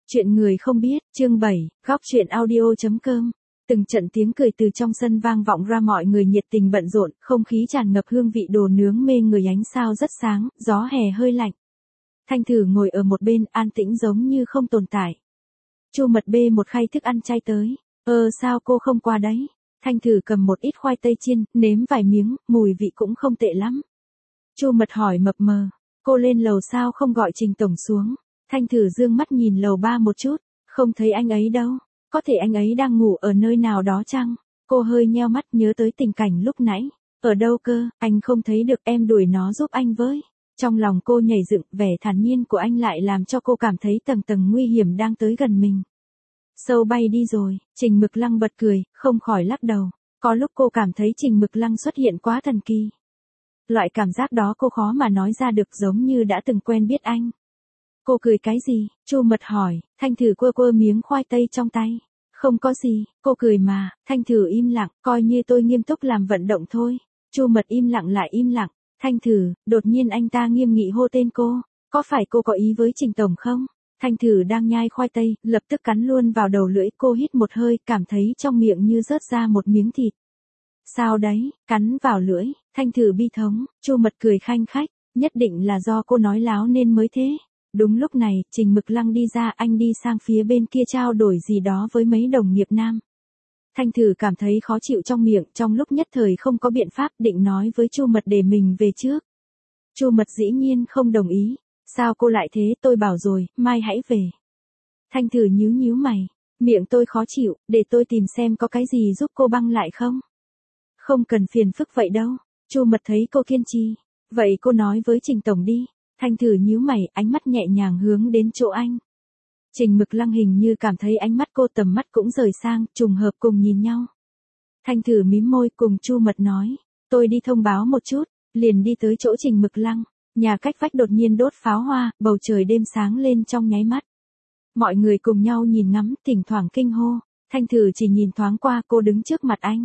Chuyện người không biết, chương 7, góc chuyện audio.com. Từng trận tiếng cười từ trong sân vang vọng ra, mọi người nhiệt tình bận rộn, không khí tràn ngập hương vị đồ nướng mê người, ánh sao rất sáng, gió hè hơi lạnh. Thanh Thử ngồi ở một bên, an tĩnh giống như không tồn tại. Chu Mật bê một khay thức ăn chay tới. Sao cô không qua đấy? Thanh Thử cầm một ít khoai tây chiên, nếm vài miếng, mùi vị cũng không tệ lắm. Chu Mật hỏi mập mờ, cô lên lầu sao không gọi Trình tổng xuống? Thanh Thử dương mắt nhìn lầu 3 một chút, không thấy anh ấy đâu, có thể anh ấy đang ngủ ở nơi nào đó chăng? Cô hơi nheo mắt nhớ tới tình cảnh lúc nãy, ở đâu cơ, anh không thấy được, em đuổi nó giúp anh với. Trong lòng cô nhảy dựng, vẻ thản nhiên của anh lại làm cho cô cảm thấy tầng tầng nguy hiểm đang tới gần mình. Sâu bay đi rồi, Trình Mực Lăng bật cười, không khỏi lắc đầu, có lúc cô cảm thấy Trình Mực Lăng xuất hiện quá thần kỳ. Loại cảm giác đó cô khó mà nói ra được, giống như đã từng quen biết anh. Cô cười cái gì? Chu Mật hỏi. Thanh Thử quơ quơ miếng khoai tây trong tay. Không có gì, cô cười mà. Thanh Thử im lặng, coi như tôi nghiêm túc làm vận động thôi. Chu Mật im lặng lại im lặng. Thanh Thử, đột nhiên anh ta nghiêm nghị hô tên cô. Có phải cô có ý với Trình tổng không? Thanh Thử đang nhai khoai tây, lập tức cắn luôn vào đầu lưỡi. Cô hít một hơi, cảm thấy trong miệng như rớt ra một miếng thịt. Sao đấy? Cắn vào lưỡi. Thanh Thử bi thống. Chu Mật cười khanh khách. Nhất định là do cô nói láo nên mới thế. Đúng lúc này, Trình Mực Lăng đi ra, anh đi sang phía bên kia trao đổi gì đó với mấy đồng nghiệp nam. Thanh Thử cảm thấy khó chịu trong miệng, trong lúc nhất thời không có biện pháp, định nói với Chu Mật để mình về trước. Chu Mật dĩ nhiên không đồng ý. Sao cô lại thế, tôi bảo rồi, mai hãy về. Thanh Thử nhíu nhíu mày, miệng tôi khó chịu, để tôi tìm xem có cái gì giúp cô băng lại không. Không cần phiền phức vậy đâu. Chu Mật thấy cô kiên trì. Vậy cô nói với Trình tổng đi. Thanh Thử nhíu mày, ánh mắt nhẹ nhàng hướng đến chỗ anh. Trình Mực Lăng hình như cảm thấy ánh mắt cô, tầm mắt cũng rời sang, trùng hợp cùng nhìn nhau. Thanh Thử mím môi cùng Chu Mật nói, tôi đi thông báo một chút, liền đi tới chỗ Trình Mực Lăng. Nhà cách vách đột nhiên đốt pháo hoa, bầu trời đêm sáng lên trong nháy mắt. Mọi người cùng nhau nhìn ngắm, thỉnh thoảng kinh hô. Thanh Thử chỉ nhìn thoáng qua, cô đứng trước mặt anh.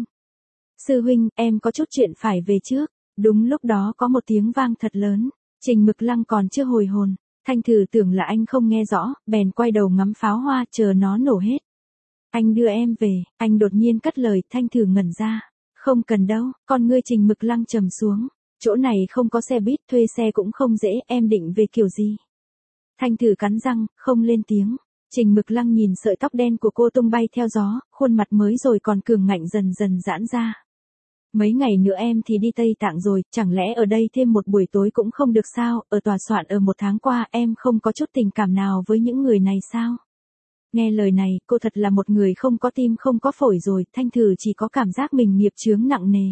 Sư huynh, em có chút chuyện phải về trước. Đúng lúc đó có một tiếng vang thật lớn. Trình Mực Lăng còn chưa hồi hồn. Thanh Thử tưởng là anh không nghe rõ, bèn quay đầu ngắm pháo hoa, chờ nó nổ hết. Anh đưa em về. Anh đột nhiên cất lời. Thanh Thử ngẩn ra. Không cần đâu. Con ngươi Trình Mực Lăng trầm xuống. Chỗ này không có xe buýt, thuê xe cũng không dễ, em định về kiểu gì? Thanh Thử cắn răng, không lên tiếng. Trình Mực Lăng nhìn sợi tóc đen của cô tung bay theo gió, khuôn mặt mới rồi còn cường ngạnh dần dần giãn ra. Mấy ngày nữa em thì đi Tây Tạng rồi, chẳng lẽ ở đây thêm một buổi tối cũng không được sao? Ở tòa soạn ở 1 tháng qua em không có chút tình cảm nào với những người này sao? Nghe lời này, cô thật là một người không có tim không có phổi rồi. Thanh Thử chỉ có cảm giác mình nghiệp chướng nặng nề.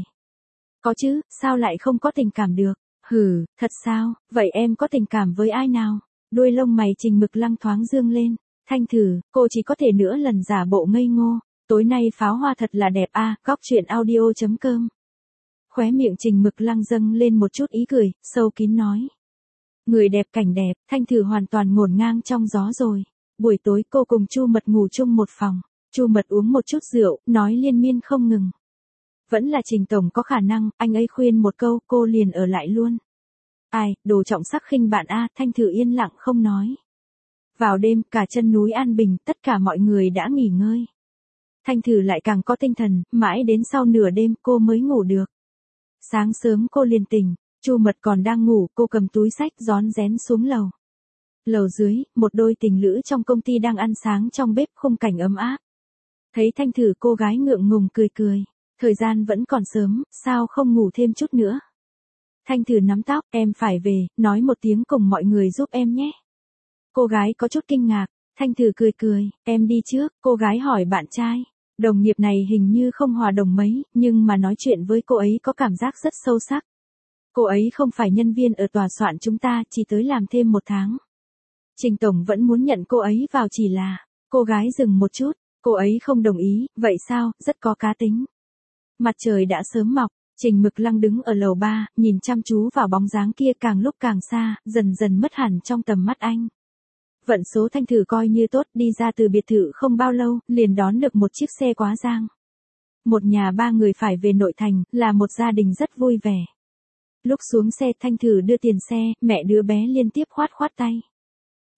Có chứ, sao lại không có tình cảm được? Hừ, thật sao? Vậy em có tình cảm với ai nào? Đuôi lông mày Trình Mực Lăng thoáng dương lên. Thanh Thử, cô chỉ có thể nữa lần giả bộ ngây ngô. Tối nay pháo hoa thật là đẹp a. Góc chuyện audio.com. Khóe miệng Trình Mực Lăng dâng lên một chút ý cười, sâu kín nói. Người đẹp cảnh đẹp. Thanh Thử hoàn toàn ngổn ngang trong gió rồi. Buổi tối cô cùng Chu Mật ngủ chung một phòng. Chu Mật uống một chút rượu, nói liên miên không ngừng. Vẫn là Trình tổng có khả năng, anh ấy khuyên một câu, cô liền ở lại luôn. Ai, đồ trọng sắc khinh bạn a. Thanh Thử yên lặng không nói. Vào đêm, cả chân núi an bình, tất cả mọi người đã nghỉ ngơi. Thanh Thử lại càng có tinh thần, mãi đến sau nửa đêm cô mới ngủ được. Sáng sớm cô liền tỉnh, Chu Mật còn đang ngủ, cô cầm túi xách rón rén xuống lầu. Lầu dưới, một đôi tình lữ trong công ty đang ăn sáng trong bếp, khung cảnh ấm áp. Thấy Thanh Thử, cô gái ngượng ngùng cười cười. Thời gian vẫn còn sớm, sao không ngủ thêm chút nữa? Thanh Thử nắm tóc, em phải về, nói một tiếng cùng mọi người giúp em nhé. Cô gái có chút kinh ngạc, Thanh Thử cười cười, em đi trước, cô gái hỏi bạn trai. Đồng nghiệp này hình như không hòa đồng mấy, nhưng mà nói chuyện với cô ấy có cảm giác rất sâu sắc. Cô ấy không phải nhân viên ở tòa soạn chúng ta, chỉ tới làm thêm 1 tháng. Trình tổng vẫn muốn nhận cô ấy vào, chỉ là, cô gái dừng một chút, cô ấy không đồng ý, vậy sao, rất có cá tính. Mặt trời đã sớm mọc, Trình Mực Lăng đứng ở lầu 3, nhìn chăm chú vào bóng dáng kia càng lúc càng xa, dần dần mất hẳn trong tầm mắt anh. Vận số Thanh Thử coi như tốt, đi ra từ biệt thự không bao lâu, liền đón được một chiếc xe quá giang. Một nhà 3 người phải về nội thành, là một gia đình rất vui vẻ. Lúc xuống xe Thanh Thử đưa tiền xe, mẹ đứa bé liên tiếp khoát khoát tay.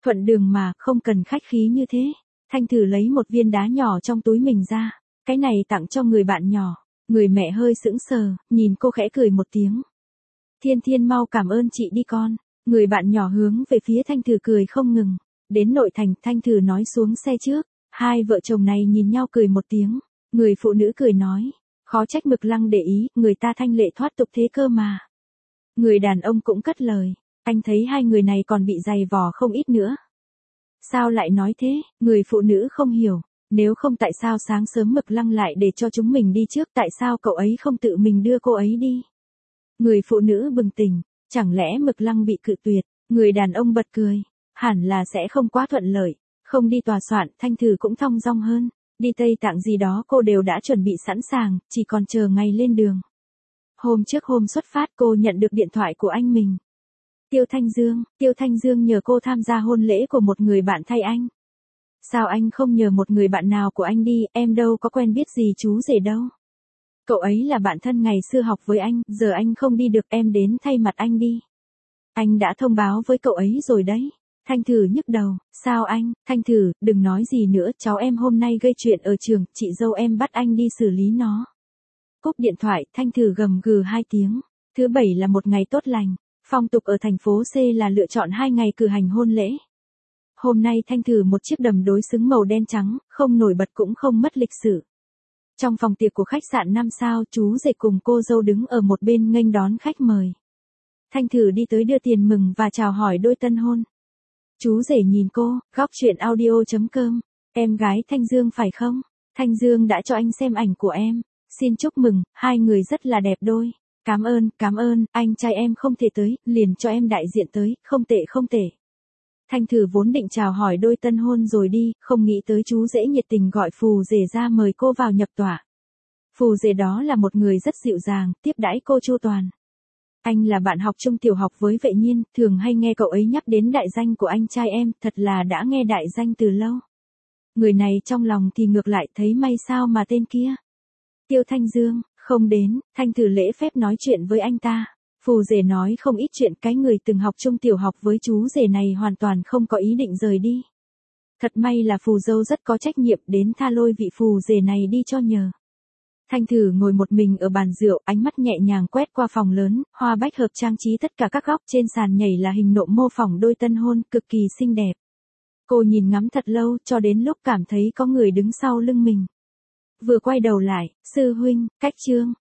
Thuận đường mà, không cần khách khí như thế. Thanh Thử lấy một viên đá nhỏ trong túi mình ra. Cái này tặng cho người bạn nhỏ. Người mẹ hơi sững sờ, nhìn cô khẽ cười một tiếng. Thiên Thiên mau cảm ơn chị đi con. Người bạn nhỏ hướng về phía Thanh Thử cười không ngừng. Đến nội thành, Thanh Thử nói xuống xe trước. Hai vợ chồng này nhìn nhau cười một tiếng. Người phụ nữ cười nói. Khó trách Mực Lăng để ý, người ta thanh lệ thoát tục thế cơ mà. Người đàn ông cũng cất lời. Anh thấy hai người này còn bị dày vò không ít nữa. Sao lại nói thế? Người phụ nữ không hiểu. Nếu không tại sao sáng sớm Mực Lăng lại để cho chúng mình đi trước, tại sao cậu ấy không tự mình đưa cô ấy đi? Người phụ nữ bừng tỉnh. Chẳng lẽ Mực Lăng bị cự tuyệt? Người đàn ông bật cười. Hẳn là sẽ không quá thuận lợi. Không đi tòa soạn, Thanh Thử cũng thong dong hơn. Đi Tây Tạng gì đó cô đều đã chuẩn bị sẵn sàng, chỉ còn chờ ngày lên đường. Hôm trước hôm xuất phát cô nhận được điện thoại của anh mình. Tiêu Thanh Dương nhờ cô tham gia hôn lễ của một người bạn thay anh. Sao anh không nhờ một người bạn nào của anh đi, em đâu có quen biết gì chú rể đâu. Cậu ấy là bạn thân ngày xưa học với anh, giờ anh không đi được em đến thay mặt anh đi. Anh đã thông báo với cậu ấy rồi đấy. Thanh Thử nhức đầu, sao anh? Thanh Thử, đừng nói gì nữa, cháu em hôm nay gây chuyện ở trường, chị dâu em bắt anh đi xử lý nó. Cúp điện thoại, Thanh Thử gầm gừ 2 tiếng. Thứ Bảy là một ngày tốt lành. Phong tục ở thành phố C là lựa chọn 2 ngày cử hành hôn lễ. Hôm nay Thanh Thử một chiếc đầm đối xứng màu đen trắng, không nổi bật cũng không mất lịch sử. Trong phòng tiệc của khách sạn 5 sao, chú rể cùng cô dâu đứng ở một bên nghênh đón khách mời. Thanh Thử đi tới đưa tiền mừng và chào hỏi đôi tân hôn. Chú rể nhìn cô, góc chuyện audio.com. Em gái Thanh Dương phải không? Thanh Dương đã cho anh xem ảnh của em. Xin chúc mừng, hai người rất là đẹp đôi. Cảm ơn, anh trai em không thể tới, liền cho em đại diện tới, không tệ. Thanh Thử vốn định chào hỏi đôi tân hôn rồi đi, không nghĩ tới chú rể nhiệt tình gọi phù rể ra mời cô vào nhập tọa. Phù rể đó là một người rất dịu dàng, tiếp đãi cô chu toàn. Anh là bạn học chung tiểu học với Vệ Nhiên, thường hay nghe cậu ấy nhắc đến đại danh của anh trai em, thật là đã nghe đại danh từ lâu. Người này trong lòng thì ngược lại thấy may sao mà tên kia. Tiêu Thanh Dương, không đến, Thanh Thử lễ phép nói chuyện với anh ta. Phù rể nói không ít chuyện, cái người từng học chung tiểu học với chú rể này hoàn toàn không có ý định rời đi. Thật may là phù dâu rất có trách nhiệm đến tha lôi vị phù rể này đi cho nhờ. Thanh Thử ngồi một mình ở bàn rượu, ánh mắt nhẹ nhàng quét qua phòng lớn, hoa bách hợp trang trí tất cả các góc, trên sàn nhảy là hình nộm mô phỏng đôi tân hôn, cực kỳ xinh đẹp. Cô nhìn ngắm thật lâu, cho đến lúc cảm thấy có người đứng sau lưng mình. Vừa quay đầu lại, sư huynh, cách Trương,